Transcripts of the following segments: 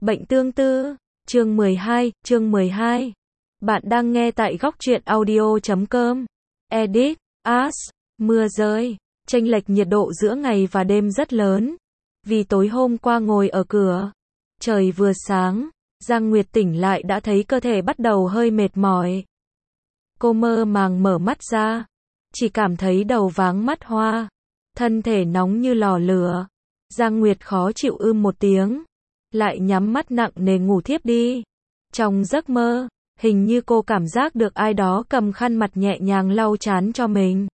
Bệnh tương tư, chương 12. Bạn đang nghe tại góc truyện audio.com. Edit, As, mưa rơi, chênh lệch nhiệt độ giữa ngày và đêm rất lớn. Vì tối hôm qua ngồi ở cửa, trời vừa sáng, Giang Nguyệt tỉnh lại đã thấy cơ thể bắt đầu hơi mệt mỏi. Cô mơ màng mở mắt ra, chỉ cảm thấy đầu váng mắt hoa, thân thể nóng như lò lửa. Giang Nguyệt khó chịu một tiếng, lại nhắm mắt nặng nề ngủ thiếp đi. Trong giấc mơ, hình như cô cảm giác được ai đó cầm khăn mặt nhẹ nhàng lau trán cho mình.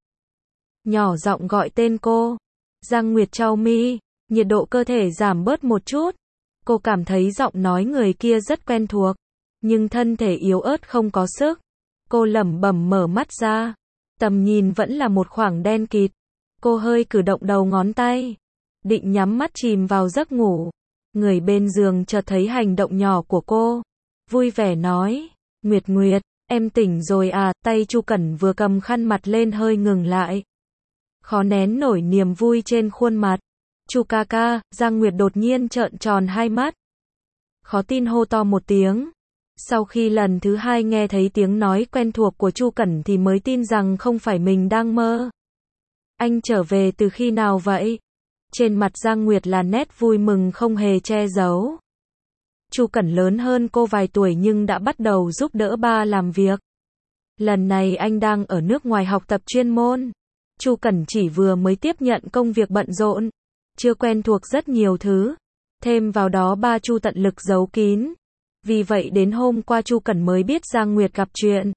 Nhỏ giọng gọi tên cô. Giang Nguyệt chau mi, nhiệt độ cơ thể giảm bớt một chút. Cô cảm thấy giọng nói người kia rất quen thuộc, nhưng thân thể yếu ớt không có sức. Cô lẩm bẩm mở mắt ra, tầm nhìn vẫn là một khoảng đen kịt. Cô hơi cử động đầu ngón tay, định nhắm mắt chìm vào giấc ngủ. Người bên giường chợt thấy hành động nhỏ của cô, vui vẻ nói, Nguyệt Nguyệt, em tỉnh rồi à? Tay Chu Cẩn vừa cầm khăn mặt lên hơi ngừng lại, khó nén nổi niềm vui trên khuôn mặt. Chu ca ca. Giang Nguyệt đột nhiên trợn tròn hai mắt, khó tin hô to một tiếng. Sau khi lần thứ hai nghe thấy tiếng nói quen thuộc của Chu Cẩn thì mới tin rằng không phải mình đang mơ. Anh trở về từ khi nào vậy? Trên mặt Giang Nguyệt là nét vui mừng không hề che giấu. Chu Cẩn lớn hơn cô vài tuổi nhưng đã bắt đầu giúp đỡ ba làm việc. Lần này anh đang ở nước ngoài học tập chuyên môn. Chu Cẩn chỉ vừa mới tiếp nhận công việc bận rộn, chưa quen thuộc rất nhiều thứ. Thêm vào đó ba Chu tận lực giấu kín. Vì vậy đến hôm qua Chu Cẩn mới biết Giang Nguyệt gặp chuyện.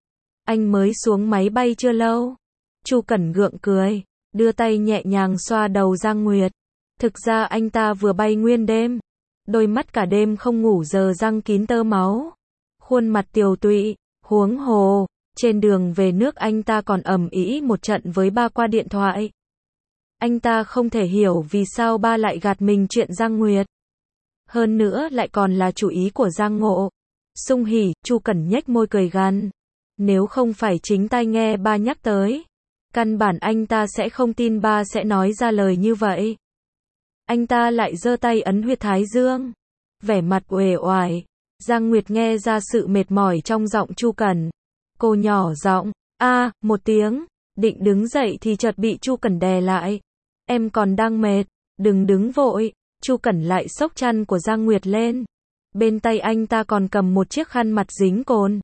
Anh mới xuống máy bay chưa lâu. Chu Cẩn gượng cười, đưa tay nhẹ nhàng xoa đầu Giang Nguyệt. Thực ra anh ta vừa bay nguyên đêm, đôi mắt cả đêm không ngủ giờ răng kín tơ máu, khuôn mặt tiều tụy. Huống hồ, trên đường về nước anh ta còn ầm ĩ một trận với ba qua điện thoại. Anh ta không thể hiểu vì sao ba lại gạt mình chuyện Giang Nguyệt. Hơn nữa lại còn là chủ ý của Giang Ngộ. Sung hỉ, Chu Cẩn nhếch môi cười gằn. Nếu không phải chính tai nghe ba nhắc tới, căn bản anh ta sẽ không tin ba sẽ nói ra lời như vậy. Anh ta lại giơ tay ấn huyệt thái dương, vẻ mặt uể oải. Giang Nguyệt nghe ra sự mệt mỏi trong giọng Chu Cẩn. Cô nhỏ giọng, một tiếng, định đứng dậy thì chợt bị Chu Cẩn đè lại. Em còn đang mệt, đừng đứng vội. Chu Cẩn lại xốc chăn của Giang Nguyệt lên. Bên tay anh ta còn cầm một chiếc khăn mặt dính cồn.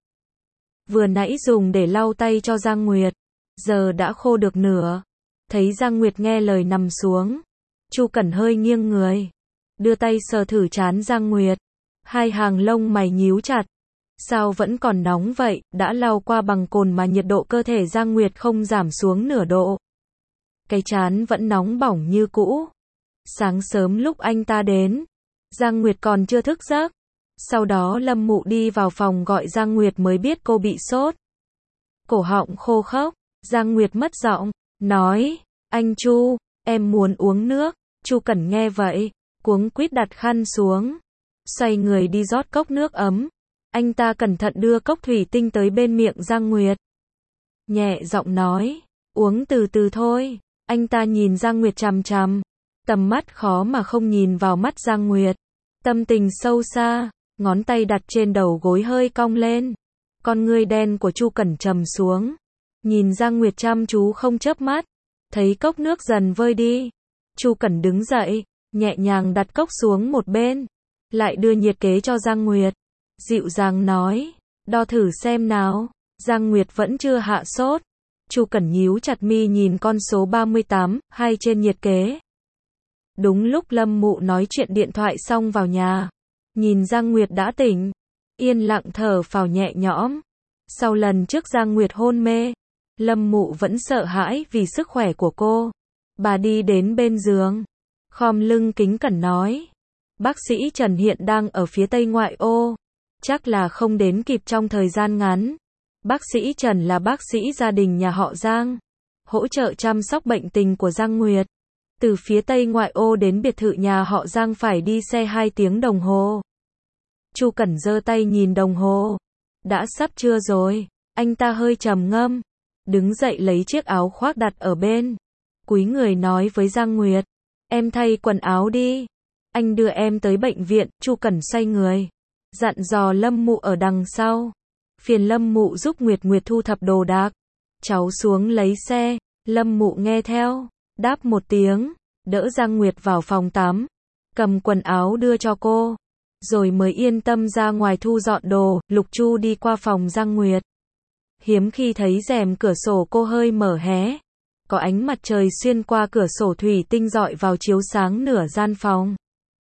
Vừa nãy dùng để lau tay cho Giang Nguyệt, giờ đã khô được nửa. Thấy Giang Nguyệt nghe lời nằm xuống, Chu Cẩn hơi nghiêng người, đưa tay sờ thử trán Giang Nguyệt. Hai hàng lông mày nhíu chặt. Sao vẫn còn nóng vậy? Đã lau qua bằng cồn mà nhiệt độ cơ thể Giang Nguyệt không giảm xuống nửa độ. Cái trán vẫn nóng bỏng như cũ. Sáng sớm lúc anh ta đến, Giang Nguyệt còn chưa thức giấc. Sau đó Lâm Mụ đi vào phòng gọi Giang Nguyệt mới biết cô bị sốt. Cổ họng khô khốc, Giang Nguyệt mất giọng, nói, anh Chu, em muốn uống nước. Chu Cẩn nghe vậy, cuống quýt đặt khăn xuống, xoay người đi rót cốc nước ấm. Anh ta cẩn thận đưa cốc thủy tinh tới bên miệng Giang Nguyệt. Nhẹ giọng nói, uống từ từ thôi. Anh ta nhìn Giang Nguyệt chằm chằm, tầm mắt khó mà không nhìn vào mắt Giang Nguyệt. Tâm tình sâu xa, ngón tay đặt trên đầu gối hơi cong lên. Con ngươi đen của Chu Cẩn trầm xuống, nhìn Giang Nguyệt chăm chú không chớp mắt. Thấy cốc nước dần vơi đi, Chu Cẩn đứng dậy, nhẹ nhàng đặt cốc xuống một bên, lại đưa nhiệt kế cho Giang Nguyệt. Dịu dàng nói, đo thử xem nào. Giang Nguyệt vẫn chưa hạ sốt. Chu Cẩn nhíu chặt mi nhìn con số 38, hay trên nhiệt kế. Đúng lúc Lâm Mụ nói chuyện điện thoại xong vào nhà, nhìn Giang Nguyệt đã tỉnh, yên lặng thở phào nhẹ nhõm. Sau lần trước Giang Nguyệt hôn mê, Lâm Mụ vẫn sợ hãi vì sức khỏe của cô. Bà đi đến bên giường, khom lưng kính cẩn nói, bác sĩ Trần hiện đang ở phía tây ngoại ô, chắc là không đến kịp trong thời gian ngắn. Bác sĩ Trần là bác sĩ gia đình nhà họ Giang, hỗ trợ chăm sóc bệnh tình của Giang Nguyệt. Từ phía tây ngoại ô đến biệt thự nhà họ Giang phải đi xe 2 tiếng đồng hồ. Chu Cẩn giơ tay nhìn đồng hồ, đã sắp trưa rồi. Anh ta hơi trầm ngâm, đứng dậy lấy chiếc áo khoác đặt ở bên, cúi người nói với Giang Nguyệt, em thay quần áo đi. anh đưa em tới bệnh viện, Chu Cẩn xoay người. Dặn dò Lâm Mụ ở đằng sau. Phiền Lâm Mụ giúp Nguyệt Nguyệt thu thập đồ đạc. Cháu xuống lấy xe, Lâm Mụ nghe theo, đáp một tiếng, đỡ Giang Nguyệt vào phòng tắm, cầm quần áo đưa cho cô, rồi mới yên tâm ra ngoài thu dọn đồ. Lục Chu đi qua phòng Giang Nguyệt. Hiếm khi thấy rèm cửa sổ cô hơi mở hé. Có ánh mặt trời xuyên qua cửa sổ thủy tinh rọi vào chiếu sáng nửa gian phòng.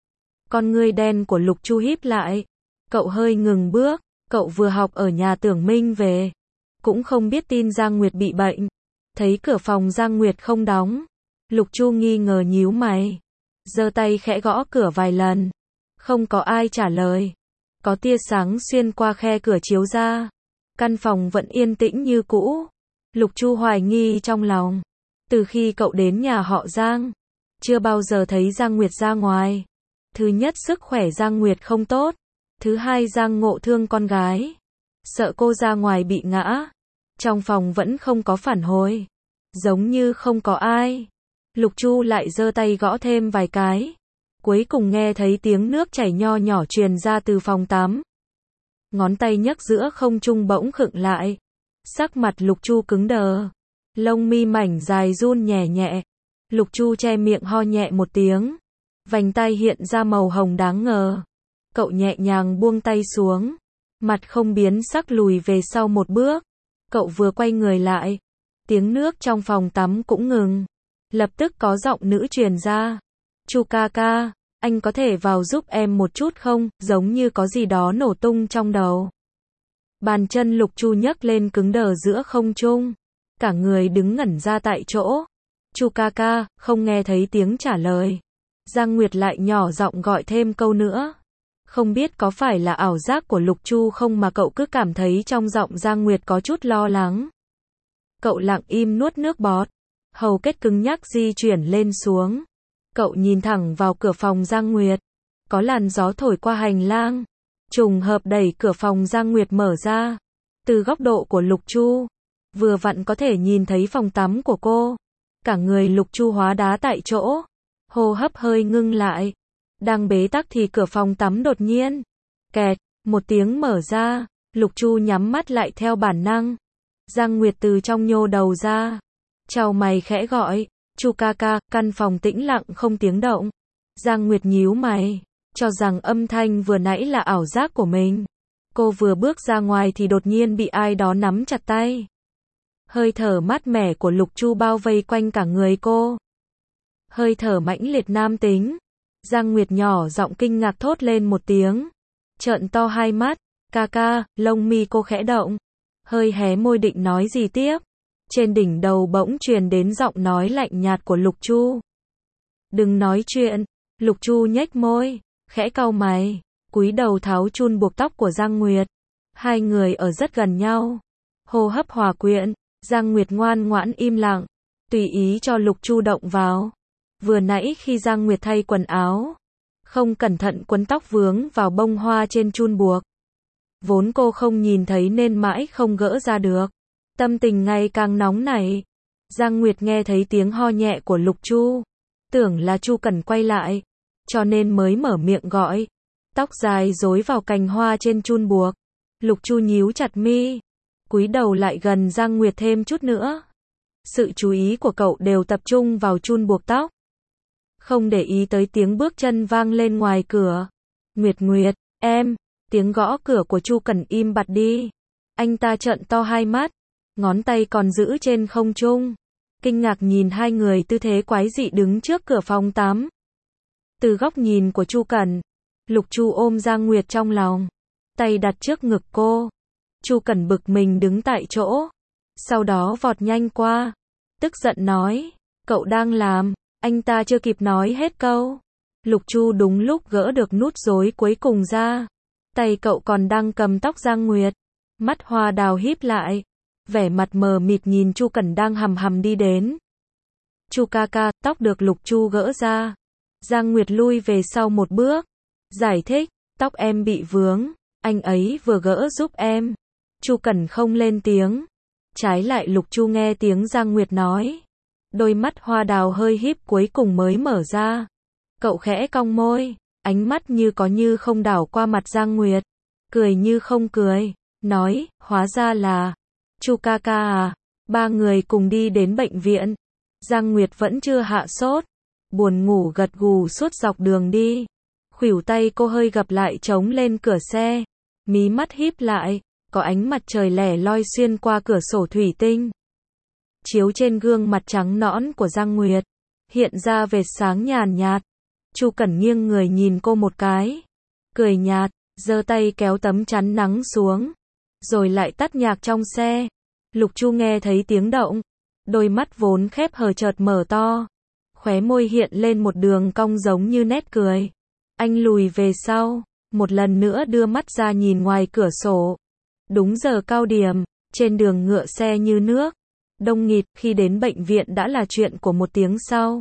Con ngươi đen của Lục Chu híp lại. Cậu hơi ngừng bước, cậu vừa học ở nhà Tưởng Minh về. Cũng không biết tin Giang Nguyệt bị bệnh. Thấy cửa phòng Giang Nguyệt không đóng. Lục Chu nghi ngờ nhíu mày. Giơ tay khẽ gõ cửa vài lần. Không có ai trả lời. Có tia sáng xuyên qua khe cửa chiếu ra. Căn phòng vẫn yên tĩnh như cũ. Lục Chu hoài nghi trong lòng. Từ khi cậu đến nhà họ Giang, chưa bao giờ thấy Giang Nguyệt ra ngoài. Thứ nhất, sức khỏe Giang Nguyệt không tốt. Thứ hai, Giang Ngộ thương con gái. Sợ cô ra ngoài bị ngã. Trong phòng vẫn không có phản hồi. Giống như không có ai. Lục Chu lại giơ tay gõ thêm vài cái. Cuối cùng nghe thấy tiếng nước chảy nho nhỏ truyền ra từ phòng tắm. Ngón tay nhấc giữa không trung bỗng khựng lại. Sắc mặt Lục Chu cứng đờ. Lông mi mảnh dài run nhẹ nhẹ. Lục Chu che miệng ho nhẹ một tiếng. Vành tai hiện ra màu hồng đáng ngờ. Cậu nhẹ nhàng buông tay xuống. Mặt không biến sắc lùi về sau một bước. Cậu vừa quay người lại. Tiếng nước trong phòng tắm cũng ngừng. Lập tức có giọng nữ truyền ra. Chu ca ca, anh có thể vào giúp em một chút không? Giống như có gì đó nổ tung trong đầu. Bàn chân Lục Chu nhấc lên cứng đờ giữa không trung. Cả người đứng ngẩn ra tại chỗ. Chu ca ca, không nghe thấy tiếng trả lời. Giang Nguyệt lại nhỏ giọng gọi thêm câu nữa. Không biết có phải là ảo giác của Lục Chu không mà cậu cứ cảm thấy trong giọng Giang Nguyệt có chút lo lắng. Cậu lặng im nuốt nước bọt. Hầu kết cứng nhắc di chuyển lên xuống. Cậu nhìn thẳng vào cửa phòng Giang Nguyệt. Có làn gió thổi qua hành lang. Trùng hợp đẩy cửa phòng Giang Nguyệt mở ra. Từ góc độ của Lục Chu, vừa vặn có thể nhìn thấy phòng tắm của cô. Cả người Lục Chu hóa đá tại chỗ. Hô hấp hơi ngưng lại. Đang bế tắc thì cửa phòng tắm đột nhiên. Kẹt, một tiếng mở ra. Lục Chu nhắm mắt lại theo bản năng. Giang Nguyệt từ trong nhô đầu ra. Chào mày khẽ gọi. Chu ca ca, căn phòng tĩnh lặng không tiếng động. Giang Nguyệt nhíu mày. Cho rằng âm thanh vừa nãy là ảo giác của mình. Cô vừa bước ra ngoài thì đột nhiên bị ai đó nắm chặt tay. Hơi thở mát mẻ của Lục Chu bao vây quanh cả người cô. Hơi thở mãnh liệt nam tính. Giang Nguyệt nhỏ giọng kinh ngạc thốt lên một tiếng. Trợn to hai mắt. Ca ca, lông mi cô khẽ động. Hơi hé môi định nói gì tiếp. Trên đỉnh đầu bỗng truyền đến giọng nói lạnh nhạt của Lục Chu. Đừng nói chuyện. Lục Chu nhếch môi, khẽ cau mày, cúi đầu tháo chun buộc tóc của Giang Nguyệt. Hai người ở rất gần nhau. Hô hấp hòa quyện. Giang Nguyệt ngoan ngoãn im lặng, tùy ý cho Lục Chu động vào. Vừa nãy khi Giang Nguyệt thay quần áo, không cẩn thận quấn tóc vướng vào bông hoa trên chun buộc. Vốn cô không nhìn thấy nên mãi không gỡ ra được. Tâm tình ngày càng nóng nảy. Giang Nguyệt nghe thấy tiếng ho nhẹ của Lục Chu. Tưởng là Chu Cẩn quay lại. Cho nên mới mở miệng gọi. Tóc dài rối vào cành hoa trên chun buộc. Lục Chu nhíu chặt mi. Cúi đầu lại gần Giang Nguyệt thêm chút nữa. Sự chú ý của cậu đều tập trung vào chun buộc tóc. Không để ý tới tiếng bước chân vang lên ngoài cửa. Nguyệt Nguyệt, em. Tiếng gõ cửa của Chu Cẩn im bặt đi. Anh ta trợn to hai mắt. Ngón tay còn giữ trên không trung. Kinh ngạc nhìn hai người tư thế quái dị đứng trước cửa phòng tắm. Từ góc nhìn của Chu Cẩn, Lục Chu ôm Giang Nguyệt trong lòng. Tay đặt trước ngực cô. Chu Cẩn bực mình đứng tại chỗ. Sau đó vọt nhanh qua. Tức giận nói. Cậu đang làm. Anh ta chưa kịp nói hết câu. Lục Chu đúng lúc gỡ được nút rối cuối cùng ra. Tay cậu còn đang cầm tóc Giang Nguyệt. Mắt hoa đào híp lại. Vẻ mặt mờ mịt nhìn Chu Cẩn đang hầm hầm đi đến. Chu ca ca, tóc được Lục Chu gỡ ra. Giang Nguyệt lui về sau một bước. Giải thích, tóc em bị vướng. Anh ấy vừa gỡ giúp em. Chu Cẩn không lên tiếng. Trái lại Lục Chu nghe tiếng Giang Nguyệt nói. Đôi mắt hoa đào hơi híp cuối cùng mới mở ra. Cậu khẽ cong môi. ánh mắt như có như không đảo qua mặt Giang Nguyệt, cười như không cười, nói, hóa ra là Chu ca ca à. Ba người cùng đi đến bệnh viện. Giang Nguyệt vẫn chưa hạ sốt, buồn ngủ gật gù suốt dọc đường đi. Khuỷu tay cô hơi gập lại chống lên cửa xe, mí mắt híp lại, có ánh mặt trời lẻ loi xuyên qua cửa sổ thủy tinh, chiếu trên gương mặt trắng nõn của Giang Nguyệt, hiện ra vệt sáng nhàn nhạt. Chu Cẩn nghiêng người nhìn cô một cái, cười nhạt, giơ tay kéo tấm chắn nắng xuống, rồi lại tắt nhạc trong xe. Lục Chu nghe thấy tiếng động, đôi mắt vốn khép hờ chợt mở to, khóe môi hiện lên một đường cong giống như nét cười. Anh lùi về sau, một lần nữa đưa mắt ra nhìn ngoài cửa sổ. Đúng giờ cao điểm, trên đường ngựa xe như nước, đông nghịt. Khi đến bệnh viện đã là chuyện của một tiếng sau.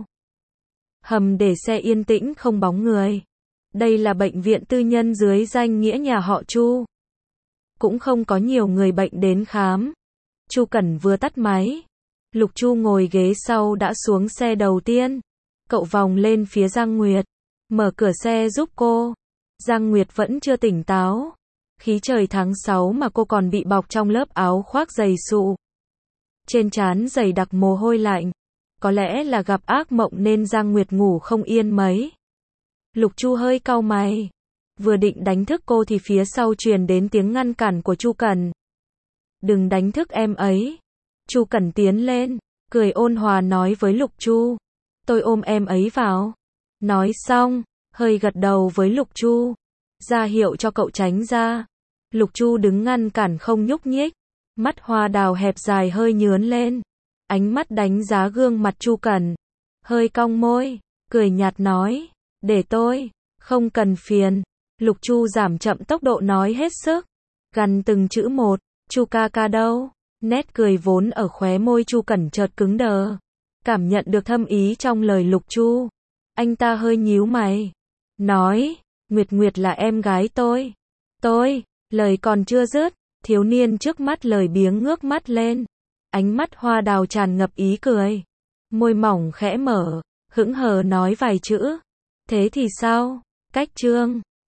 Hầm để xe yên tĩnh không bóng người. Đây là bệnh viện tư nhân dưới danh nghĩa nhà họ Chu. Cũng không có nhiều người bệnh đến khám. Chu Cẩn vừa tắt máy, Lục Chu ngồi ghế sau đã xuống xe đầu tiên. Cậu vòng lên phía Giang Nguyệt, mở cửa xe giúp cô. Giang Nguyệt vẫn chưa tỉnh táo. Khí trời tháng 6 mà cô còn bị bọc trong lớp áo khoác dày sụ. Trên trán dày đặc mồ hôi lạnh. Có lẽ là gặp ác mộng nên Giang Nguyệt ngủ không yên mấy. Lục Chu hơi cau mày, vừa định đánh thức cô thì phía sau truyền đến tiếng ngăn cản của Chu Cẩn. Đừng đánh thức em ấy. Chu Cẩn tiến lên, cười ôn hòa nói với Lục Chu. Tôi ôm em ấy vào. Nói xong, hơi gật đầu với Lục Chu, ra hiệu cho cậu tránh ra. Lục Chu đứng ngăn cản không nhúc nhích, mắt hoa đào hẹp dài hơi nhướn lên, ánh mắt đánh giá gương mặt Chu Cẩn, hơi cong môi, cười nhạt nói, để tôi, không cần phiền. Lục Chu giảm chậm tốc độ nói hết sức, gằn từng chữ một, Chu ca ca đâu? Nét cười vốn ở khóe môi Chu Cẩn chợt cứng đờ, cảm nhận được thâm ý trong lời Lục Chu. Anh ta hơi nhíu mày, nói, Nguyệt Nguyệt là em gái tôi. Tôi, lời còn chưa dứt, thiếu niên trước mắt lời biếng ngước mắt lên, ánh mắt hoa đào tràn ngập ý cười, môi mỏng khẽ mở, hững hờ nói vài chữ. Thế thì sao? Cách chương